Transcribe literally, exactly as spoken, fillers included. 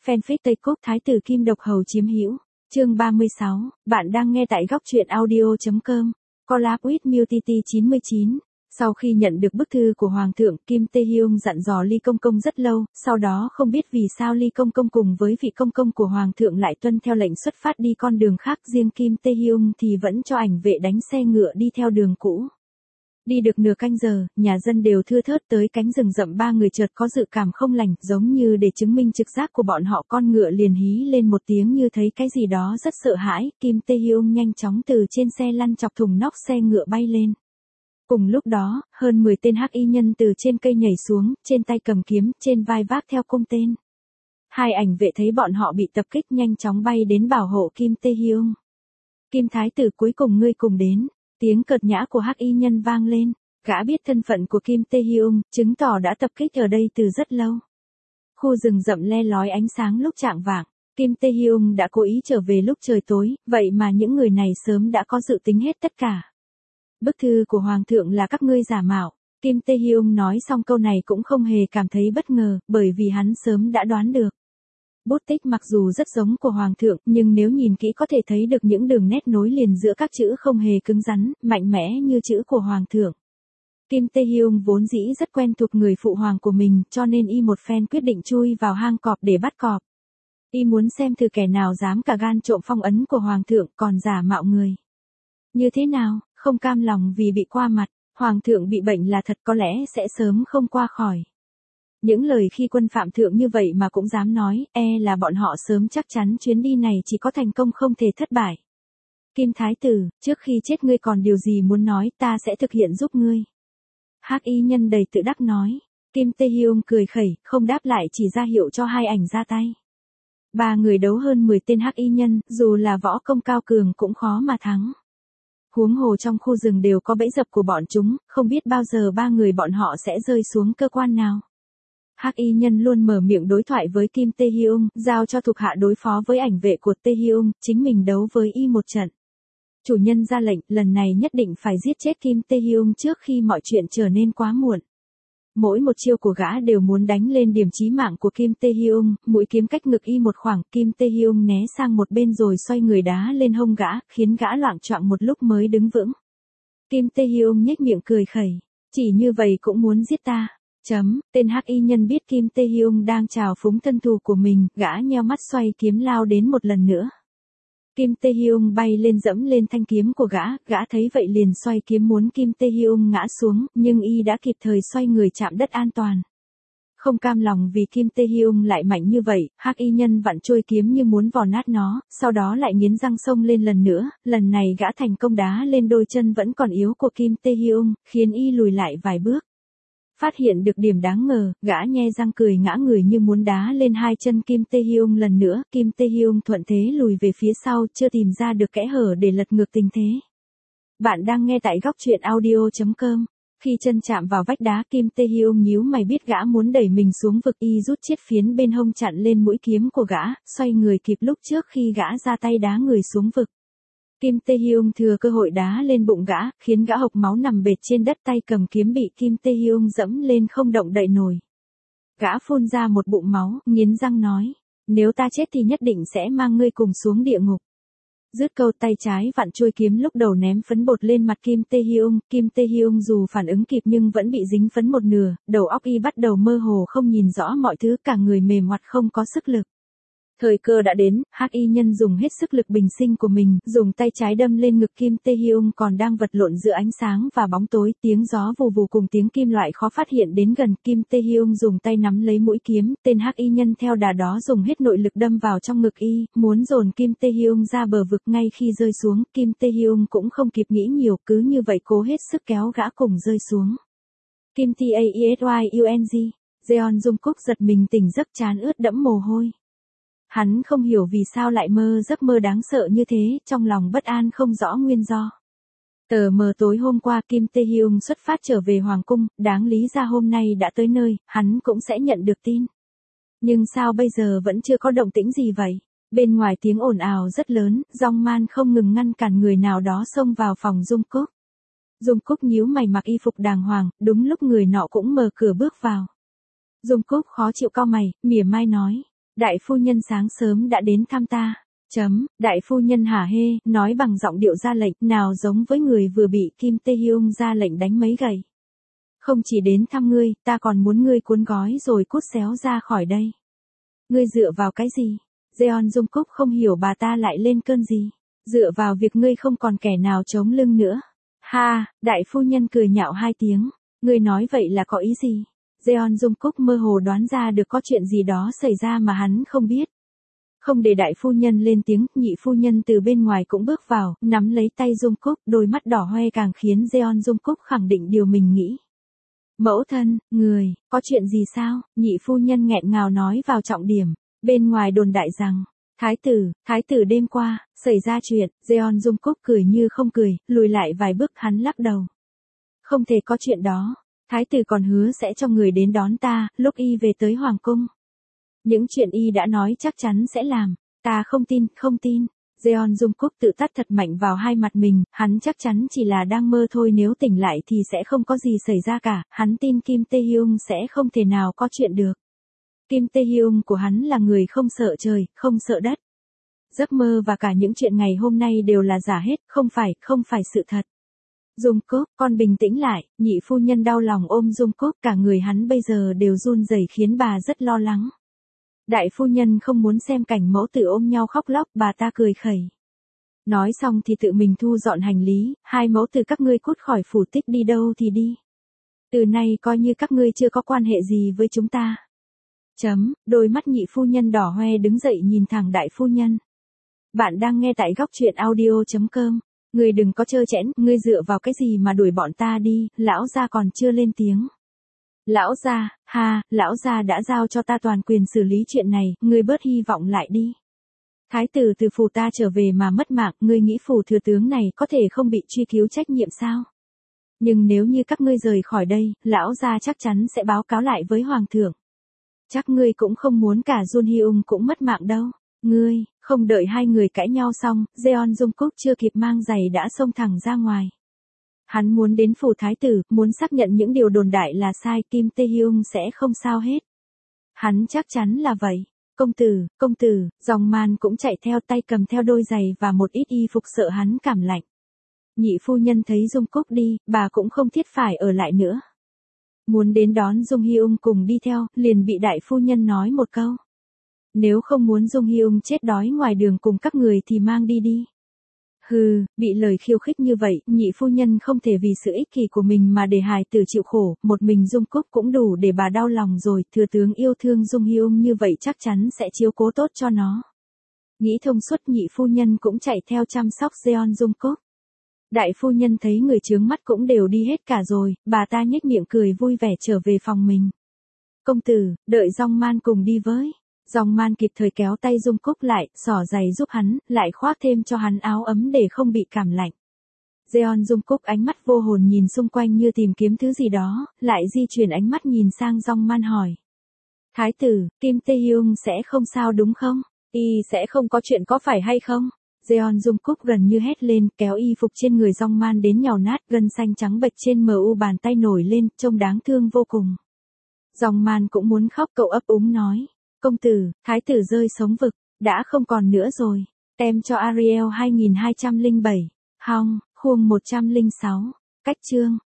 Fanfic Tây Cốc Thái tử Kim Độc Hầu chiếm hữu. Chương ba mươi sáu, bạn đang nghe tại góc truyện audio.com. Collab with Multity chín mươi chín. Sau khi nhận được bức thư của Hoàng thượng, Kim Tae Hyung dặn dò Lee Công Công rất lâu, sau đó không biết vì sao Lee Công Công cùng với vị công công của Hoàng thượng lại tuân theo lệnh xuất phát đi con đường khác, riêng Kim Tae Hyung thì vẫn cho ảnh vệ đánh xe ngựa đi theo đường cũ. Đi được nửa canh giờ, nhà dân đều thưa thớt tới cánh rừng rậm, ba người chợt có dự cảm không lành, giống như để chứng minh trực giác của bọn họ, con ngựa liền hí lên một tiếng như thấy cái gì đó rất sợ hãi. Kim Tae Hyung nhanh chóng từ trên xe lăn chọc thùng nóc xe ngựa bay lên. Cùng lúc đó, hơn mười tên hắc y nhân từ trên cây nhảy xuống, trên tay cầm kiếm, trên vai vác theo cung tên. Hai ảnh vệ thấy bọn họ bị tập kích nhanh chóng bay đến bảo hộ Kim Tae Hyung. Kim thái tử, cuối cùng ngươi cùng đến. Tiếng cợt nhã của hắc y nhân vang lên, gã biết thân phận của Kim Tae Hyung, chứng tỏ đã tập kích ở đây từ rất lâu. Khu rừng rậm le lói ánh sáng lúc chạng vạng, Kim Tae Hyung đã cố ý trở về lúc trời tối, vậy mà những người này sớm đã có dự tính hết tất cả. Bức thư của Hoàng thượng là các ngươi giả mạo. Kim Tae Hyung nói xong câu này cũng không hề cảm thấy bất ngờ, bởi vì hắn sớm đã đoán được. Bút tích mặc dù rất giống của Hoàng thượng, nhưng nếu nhìn kỹ có thể thấy được những đường nét nối liền giữa các chữ không hề cứng rắn, mạnh mẽ như chữ của Hoàng thượng. Kim Tae Hyung vốn dĩ rất quen thuộc người phụ hoàng của mình, cho nên y một phen quyết định chui vào hang cọp để bắt cọp. Y muốn xem thử kẻ nào dám cả gan trộm phong ấn của Hoàng thượng còn giả mạo người. Như thế nào, không cam lòng vì bị qua mặt, Hoàng thượng bị bệnh là thật, có lẽ sẽ sớm không qua khỏi. Những lời khi quân phạm thượng như vậy mà cũng dám nói, e là bọn họ sớm chắc chắn chuyến đi này chỉ có thành công không thể thất bại. Kim thái tử, trước khi chết ngươi còn điều gì muốn nói, ta sẽ thực hiện giúp ngươi. Hắc y nhân đầy tự đắc nói. Kim Tae Hyung cười khẩy, không đáp lại, chỉ ra hiệu cho hai ảnh ra tay. Ba người đấu hơn mười tên hắc y nhân, dù là võ công cao cường cũng khó mà thắng. Huống hồ trong khu rừng đều có bẫy dập của bọn chúng, không biết bao giờ ba người bọn họ sẽ rơi xuống cơ quan nào. Hắc y nhân luôn mở miệng đối thoại với Kim Tae Hyung, giao cho thuộc hạ đối phó với ảnh vệ của Tae Hyung, chính mình đấu với y một trận. Chủ nhân ra lệnh, lần này nhất định phải giết chết Kim Tae Hyung trước khi mọi chuyện trở nên quá muộn. Mỗi một chiêu của gã đều muốn đánh lên điểm chí mạng của Kim Tae Hyung, mũi kiếm cách ngực y một khoảng, Kim Tae Hyung né sang một bên rồi xoay người đá lên hông gã, khiến gã loạng choạng một lúc mới đứng vững. Kim Tae Hyung nhếch miệng cười khẩy, chỉ như vậy cũng muốn giết ta. Chấm, tên hắc y nhân biết Kim Tae Hyung đang trào phúng thân thù của mình, gã nheo mắt xoay kiếm lao đến một lần nữa. Kim Tae Hyung bay lên dẫm lên thanh kiếm của gã, gã thấy vậy liền xoay kiếm muốn Kim Tae Hyung ngã xuống, nhưng y đã kịp thời xoay người chạm đất an toàn. Không cam lòng vì Kim Tae Hyung lại mạnh như vậy, hắc y nhân vặn trôi kiếm như muốn vò nát nó, sau đó lại nghiến răng xông lên lần nữa, lần này gã thành công đá lên đôi chân vẫn còn yếu của Kim Tae Hyung, khiến y lùi lại vài bước. Phát hiện được điểm đáng ngờ, gã nhe răng cười ngã người như muốn đá lên hai chân Kim Tae Hyung lần nữa, Kim Tae Hyung thuận thế lùi về phía sau, chưa tìm ra được kẽ hở để lật ngược tình thế. Bạn đang nghe tại góc truyện audio.com. Khi chân chạm vào vách đá, Kim Tae Hyung nhíu mày, biết gã muốn đẩy mình xuống vực, y rút chiết phiến bên hông chặn lên mũi kiếm của gã, xoay người kịp lúc trước khi gã ra tay đá người xuống vực. Kim Tae Hyung thừa cơ hội đá lên bụng gã, khiến gã hộc máu nằm bệt trên đất, tay cầm kiếm bị Kim Tae Hyung dẫm lên không động đậy nổi. Gã phun ra một bụng máu, nghiến răng nói, nếu ta chết thì nhất định sẽ mang ngươi cùng xuống địa ngục. Dứt câu, tay trái vặn chuôi kiếm lúc đầu ném phấn bột lên mặt Kim Tae Hyung, Kim Tae Hyung dù phản ứng kịp nhưng vẫn bị dính phấn một nửa, đầu óc y bắt đầu mơ hồ, không nhìn rõ mọi thứ, cả người mềm oặt không có sức lực. Thời cơ đã đến, hắc y nhân dùng hết sức lực bình sinh của mình, dùng tay trái đâm lên ngực Kim Tae Hyung còn đang vật lộn giữa ánh sáng và bóng tối, tiếng gió vù vù cùng tiếng kim loại khó phát hiện đến gần, Kim Tae Hyung dùng tay nắm lấy mũi kiếm, tên hắc y nhân theo đà đó dùng hết nội lực đâm vào trong ngực y, muốn dồn Kim Tae Hyung ra bờ vực. Ngay khi rơi xuống, Kim Tae Hyung cũng không kịp nghĩ nhiều, cứ như vậy cố hết sức kéo gã cùng rơi xuống. Kim Tae Hyung, Jeon Jungkook giật mình tỉnh giấc, trán ướt đẫm mồ hôi. Hắn không hiểu vì sao lại mơ giấc mơ đáng sợ như thế, trong lòng bất an không rõ nguyên do. Tờ mờ tối hôm qua Kim Tae Hyung xuất phát trở về Hoàng cung, đáng lý ra hôm nay đã tới nơi, hắn cũng sẽ nhận được tin. Nhưng sao bây giờ vẫn chưa có động tĩnh gì vậy? Bên ngoài tiếng ồn ào rất lớn, Jong Man không ngừng ngăn cản người nào đó xông vào phòng Jungkook. Jungkook nhíu mày mặc y phục đàng hoàng, đúng lúc người nọ cũng mở cửa bước vào. Jungkook khó chịu cau mày, mỉa mai nói. Đại phu nhân sáng sớm đã đến thăm ta. Chấm, đại phu nhân hả hê, nói bằng giọng điệu ra lệnh, nào giống với người vừa bị Kim Tae-hyung ra lệnh đánh mấy gậy. Không chỉ đến thăm ngươi, ta còn muốn ngươi cuốn gói rồi cút xéo ra khỏi đây. Ngươi dựa vào cái gì? Jeon Jungkook không hiểu bà ta lại lên cơn gì. Dựa vào việc ngươi không còn kẻ nào chống lưng nữa. Ha, đại phu nhân cười nhạo hai tiếng. Ngươi nói vậy là có ý gì? Jeon Jungkook mơ hồ đoán ra được có chuyện gì đó xảy ra mà hắn không biết. Không để đại phu nhân lên tiếng, nhị phu nhân từ bên ngoài cũng bước vào, nắm lấy tay Jungkook, đôi mắt đỏ hoe càng khiến Jeon Jungkook khẳng định điều mình nghĩ. Mẫu thân, người, có chuyện gì sao? Nhị phu nhân nghẹn ngào nói vào trọng điểm. Bên ngoài đồn đại rằng, thái tử, thái tử đêm qua, xảy ra chuyện, Jeon Jungkook cười như không cười, lùi lại vài bước hắn lắc đầu. Không thể có chuyện đó, thái tử còn hứa sẽ cho người đến đón ta, lúc y về tới hoàng cung. Những chuyện y đã nói chắc chắn sẽ làm, ta không tin, không tin. Jeon Jungkook tự tát thật mạnh vào hai mặt mình, hắn chắc chắn chỉ là đang mơ thôi, nếu tỉnh lại thì sẽ không có gì xảy ra cả, hắn tin Kim Tae-hyung sẽ không thể nào có chuyện được. Kim Tae-hyung của hắn là người không sợ trời, không sợ đất. Giấc mơ và cả những chuyện ngày hôm nay đều là giả hết, không phải, không phải sự thật. Jungkook, con bình tĩnh lại, nhị phu nhân đau lòng ôm Jungkook, cả người hắn bây giờ đều run rẩy khiến bà rất lo lắng. Đại phu nhân không muốn xem cảnh mẫu tử ôm nhau khóc lóc, bà ta cười khẩy. Nói xong thì tự mình thu dọn hành lý, hai mẫu tử các ngươi cút khỏi phủ tích, đi đâu thì đi. Từ nay coi như các ngươi chưa có quan hệ gì với chúng ta. Chấm, đôi mắt nhị phu nhân đỏ hoe đứng dậy nhìn thẳng đại phu nhân. Bạn đang nghe tại góc truyện audio chấm com. Ngươi đừng có trơ trẽn, ngươi dựa vào cái gì mà đuổi bọn ta đi, lão gia còn chưa lên tiếng. Lão gia, ha, lão gia đã giao cho ta toàn quyền xử lý chuyện này, ngươi bớt hy vọng lại đi. Thái tử từ phủ ta trở về mà mất mạng, ngươi nghĩ phủ thừa tướng này có thể không bị truy cứu trách nhiệm sao? Nhưng nếu như các ngươi rời khỏi đây, lão gia chắc chắn sẽ báo cáo lại với hoàng thượng. Chắc ngươi cũng không muốn cả Jun Hyung cũng mất mạng đâu. Ngươi, không đợi hai người cãi nhau xong, Jeon Jungkook chưa kịp mang giày đã xông thẳng ra ngoài. Hắn muốn đến phủ thái tử, muốn xác nhận những điều đồn đại là sai, Kim Tae-hyung sẽ không sao hết. Hắn chắc chắn là vậy. Công tử, công tử, dòng man cũng chạy theo, tay cầm theo đôi giày và một ít y phục sợ hắn cảm lạnh. Nhị phu nhân thấy Jungkook đi, bà cũng không thiết phải ở lại nữa. Muốn đến đón Jung Hyung cùng đi theo, liền bị đại phu nhân nói một câu. Nếu không muốn Jung Hyung chết đói ngoài đường cùng các người thì mang đi đi. Hừ, bị lời khiêu khích như vậy, nhị phu nhân không thể vì sự ích kỷ của mình mà để hài tử chịu khổ, một mình Jungkook cũng đủ để bà đau lòng rồi, thừa tướng yêu thương Jung Hyung như vậy chắc chắn sẽ chiếu cố tốt cho nó. Nghĩ thông suốt, nhị phu nhân cũng chạy theo chăm sóc Jeon Jungkook. Đại phu nhân thấy người chướng mắt cũng đều đi hết cả rồi, bà ta nhếch miệng cười vui vẻ trở về phòng mình. Công tử, đợi Dong Man cùng đi với. Dong Man kịp thời kéo tay Jungkook lại, xỏ giày giúp hắn, lại khoác thêm cho hắn áo ấm để không bị cảm lạnh. Jeon Jungkook ánh mắt vô hồn nhìn xung quanh như tìm kiếm thứ gì đó, lại di chuyển ánh mắt nhìn sang Dong Man hỏi. Thái tử, Kim Tae-hyung sẽ không sao đúng không? Y sẽ không có chuyện có phải hay không? Jeon Jungkook gần như hét lên, kéo y phục trên người Dong Man đến nhàu nát, gân xanh trắng bệch trên mờ u bàn tay nổi lên, trông đáng thương vô cùng. Dong Man cũng muốn khóc, cậu ấp úng nói. Công tử, thái tử rơi sống vực, đã không còn nữa rồi. Tem cho Ariel hai nghìn hai trăm lẻ bảy. Hong, khuông một trăm lẻ sáu. Cách chương.